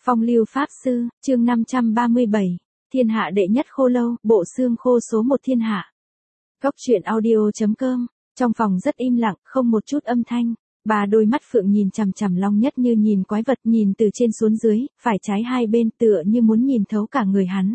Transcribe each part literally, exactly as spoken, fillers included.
Phong lưu pháp sư, chương năm trăm ba mươi bảy, thiên hạ đệ nhất khô lâu, bộ xương khô số một thiên hạ. Góc truyện audio chấm com, trong phòng rất im lặng, không một chút âm thanh. Bà đôi mắt phượng nhìn chằm chằm Long Nhất như nhìn quái vật, nhìn từ trên xuống dưới, phải trái hai bên tựa như muốn nhìn thấu cả người hắn.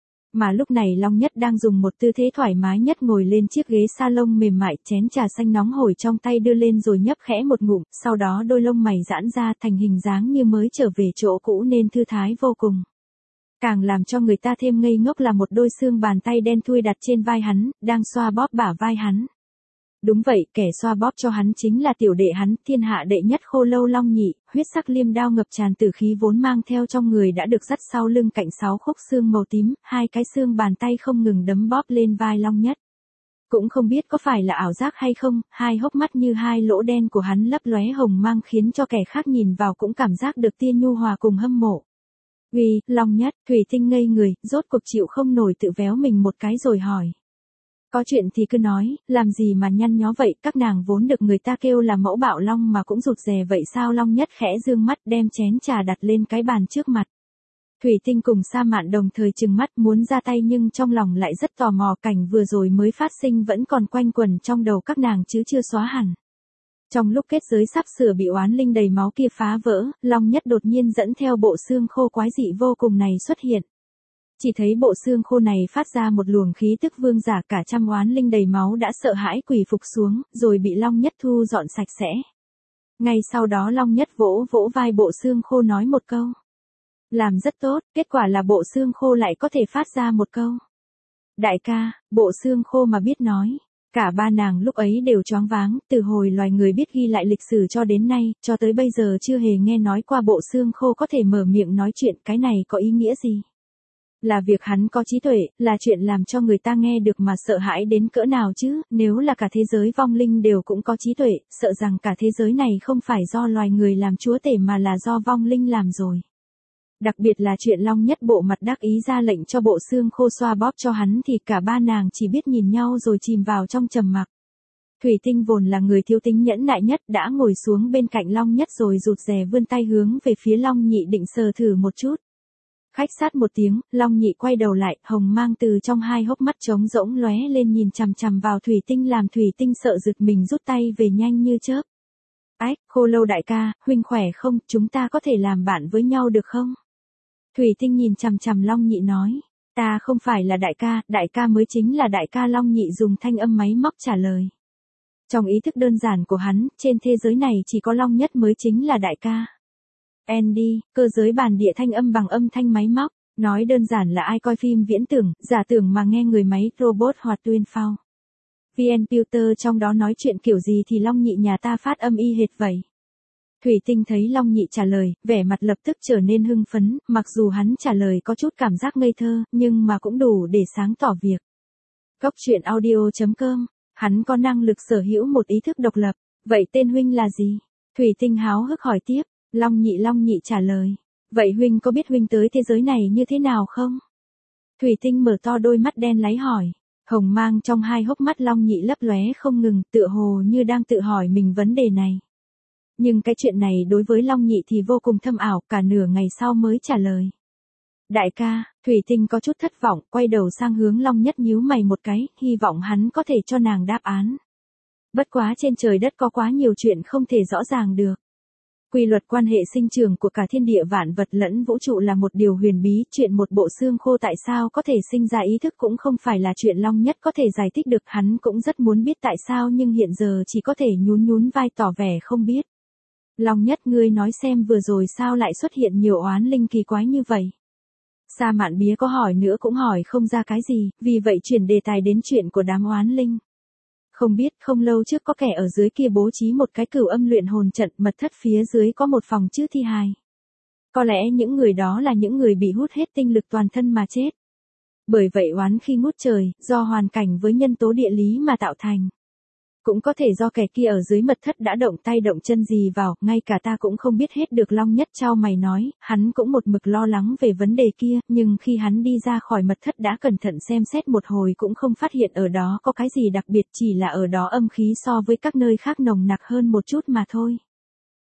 Mà lúc này Long Nhất đang dùng một tư thế thoải mái nhất ngồi lên chiếc ghế salon mềm mại, chén trà xanh nóng hổi trong tay đưa lên rồi nhấp khẽ một ngụm, sau đó đôi lông mày giãn ra thành hình dáng như mới trở về chỗ cũ nên thư thái vô cùng. Càng làm cho người ta thêm ngây ngốc là một đôi xương bàn tay đen thui đặt trên vai hắn, đang xoa bóp bả vai hắn. Đúng vậy, kẻ xoa bóp cho hắn chính là tiểu đệ hắn, thiên hạ đệ nhất khô lâu Long Nhị, huyết sắc liêm đao ngập tràn tử khí vốn mang theo trong người đã được dắt sau lưng cạnh sáu khúc xương màu tím, hai cái xương bàn tay không ngừng đấm bóp lên vai Long Nhất. Cũng không biết có phải là ảo giác hay không, hai hốc mắt như hai lỗ đen của hắn lấp lóe hồng mang khiến cho kẻ khác nhìn vào cũng cảm giác được tia nhu hòa cùng hâm mộ. Uy, Long Nhất, Thủy Tinh ngây người, rốt cuộc chịu không nổi tự véo mình một cái rồi hỏi. Có chuyện thì cứ nói, làm gì mà nhăn nhó vậy, các nàng vốn được người ta kêu là mẫu bạo long mà cũng rụt rè vậy sao? Long Nhất khẽ dương mắt đem chén trà đặt lên cái bàn trước mặt. Thủy Tinh cùng Sa Mạn đồng thời trừng mắt muốn ra tay nhưng trong lòng lại rất tò mò, cảnh vừa rồi mới phát sinh vẫn còn quanh quẩn trong đầu các nàng chứ chưa xóa hẳn. Trong lúc kết giới sắp sửa bị oán linh đầy máu kia phá vỡ, Long Nhất đột nhiên dẫn theo bộ xương khô quái dị vô cùng này xuất hiện. Chỉ thấy bộ xương khô này phát ra một luồng khí tức vương giả, cả trăm oán linh đầy máu đã sợ hãi quỳ phục xuống, rồi bị Long Nhất thu dọn sạch sẽ. Ngay sau đó Long Nhất vỗ vỗ vai bộ xương khô nói một câu. Làm rất tốt, kết quả là bộ xương khô lại có thể phát ra một câu. Đại ca, bộ xương khô mà biết nói. Cả ba nàng lúc ấy đều choáng váng, từ hồi loài người biết ghi lại lịch sử cho đến nay, cho tới bây giờ chưa hề nghe nói qua bộ xương khô có thể mở miệng nói chuyện, cái này có ý nghĩa gì? Là việc hắn có trí tuệ, là chuyện làm cho người ta nghe được mà sợ hãi đến cỡ nào chứ, nếu là cả thế giới vong linh đều cũng có trí tuệ, sợ rằng cả thế giới này không phải do loài người làm chúa tể mà là do vong linh làm rồi. Đặc biệt là chuyện Long Nhất bộ mặt đắc ý ra lệnh cho bộ xương khô xoa bóp cho hắn thì cả ba nàng chỉ biết nhìn nhau rồi chìm vào trong trầm mặc. Thủy Tinh vốn là người thiếu tính nhẫn nại nhất đã ngồi xuống bên cạnh Long Nhất rồi rụt rè vươn tay hướng về phía Long Nhị định sờ thử một chút. Khách sát một tiếng, Long Nhị quay đầu lại, hồng mang từ trong hai hốc mắt trống rỗng lóe lên nhìn chằm chằm vào Thủy Tinh làm Thủy Tinh sợ giật mình rút tay về nhanh như chớp. Ách, khô lâu đại ca, huynh khỏe không, chúng ta có thể làm bạn với nhau được không? Thủy Tinh nhìn chằm chằm Long Nhị nói, ta không phải là đại ca, đại ca mới chính là đại ca. Long Nhị dùng thanh âm máy móc trả lời. Trong ý thức đơn giản của hắn, trên thế giới này chỉ có Long Nhất mới chính là đại ca. Andy, cơ giới bản địa thanh âm bằng âm thanh máy móc, nói đơn giản là ai coi phim viễn tưởng, giả tưởng mà nghe người máy robot hoặc tuyên phao. vê en Pewter trong đó nói chuyện kiểu gì thì Long Nhị nhà ta phát âm y hệt vậy. Thủy Tinh thấy Long Nhị trả lời, vẻ mặt lập tức trở nên hưng phấn, mặc dù hắn trả lời có chút cảm giác ngây thơ, nhưng mà cũng đủ để sáng tỏ việc. Góc truyện audio chấm com, hắn có năng lực sở hữu một ý thức độc lập, vậy tên huynh là gì? Thủy Tinh háo hức hỏi tiếp. Long Nhị Long Nhị trả lời, vậy huynh có biết huynh tới thế giới này như thế nào không? Thủy Tinh mở to đôi mắt đen láy hỏi, hồng mang trong hai hốc mắt Long Nhị lấp lóe không ngừng, tựa hồ như đang tự hỏi mình vấn đề này. Nhưng cái chuyện này đối với Long Nhị thì vô cùng thâm ảo, cả nửa ngày sau mới trả lời. Đại ca, Thủy Tinh có chút thất vọng, quay đầu sang hướng Long Nhất nhíu mày một cái, hy vọng hắn có thể cho nàng đáp án. Bất quá trên trời đất có quá nhiều chuyện không thể rõ ràng được. Quy luật quan hệ sinh trưởng của cả thiên địa vạn vật lẫn vũ trụ là một điều huyền bí, chuyện một bộ xương khô tại sao có thể sinh ra ý thức cũng không phải là chuyện Long Nhất có thể giải thích được, hắn cũng rất muốn biết tại sao nhưng hiện giờ chỉ có thể nhún nhún vai tỏ vẻ không biết. Long Nhất, ngươi nói xem vừa rồi sao lại xuất hiện nhiều oán linh kỳ quái như vậy? Sa Mạn Bía có hỏi nữa cũng hỏi không ra cái gì, vì vậy chuyển đề tài đến chuyện của đám oán linh. Không biết, không lâu trước có kẻ ở dưới kia bố trí một cái cửu âm luyện hồn trận, mật thất phía dưới có một phòng chứa thi hài. Có lẽ những người đó là những người bị hút hết tinh lực toàn thân mà chết. Bởi vậy oán khi ngút trời, do hoàn cảnh với nhân tố địa lý mà tạo thành. Cũng có thể do kẻ kia ở dưới mật thất đã động tay động chân gì vào, ngay cả ta cũng không biết hết được. Long Nhất chau mày nói, hắn cũng một mực lo lắng về vấn đề kia, nhưng khi hắn đi ra khỏi mật thất đã cẩn thận xem xét một hồi cũng không phát hiện ở đó có cái gì đặc biệt, chỉ là ở đó âm khí so với các nơi khác nồng nặc hơn một chút mà thôi.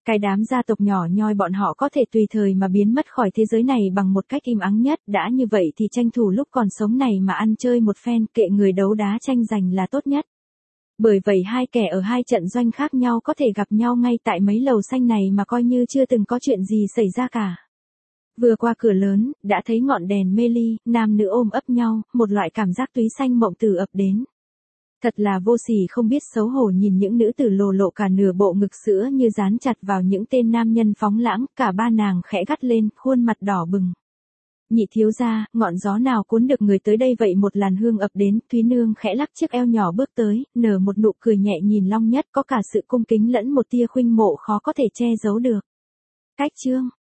Cái đám gia tộc nhỏ nhoi bọn họ có thể tùy thời mà biến mất khỏi thế giới này bằng một cách im ắng nhất, đã như vậy thì tranh thủ lúc còn sống này mà ăn chơi một phen, kệ người đấu đá tranh giành là tốt nhất. Bởi vậy hai kẻ ở hai trận doanh khác nhau có thể gặp nhau ngay tại mấy lầu xanh này mà coi như chưa từng có chuyện gì xảy ra cả. Vừa qua cửa lớn, đã thấy ngọn đèn mê ly, nam nữ ôm ấp nhau, một loại cảm giác túy xanh mộng từ ập đến. Thật là vô sỉ không biết xấu hổ nhìn những nữ tử lồ lộ cả nửa bộ ngực sữa như dán chặt vào những tên nam nhân phóng lãng, cả ba nàng khẽ gắt lên, khuôn mặt đỏ bừng. Nhị thiếu gia, ngọn gió nào cuốn được người tới đây vậy? Một làn hương ập đến, Thúy Nương khẽ lắc chiếc eo nhỏ bước tới, nở một nụ cười nhẹ nhìn Long Nhất, có cả sự cung kính lẫn một tia khuynh mộ khó có thể che giấu được. Cách chương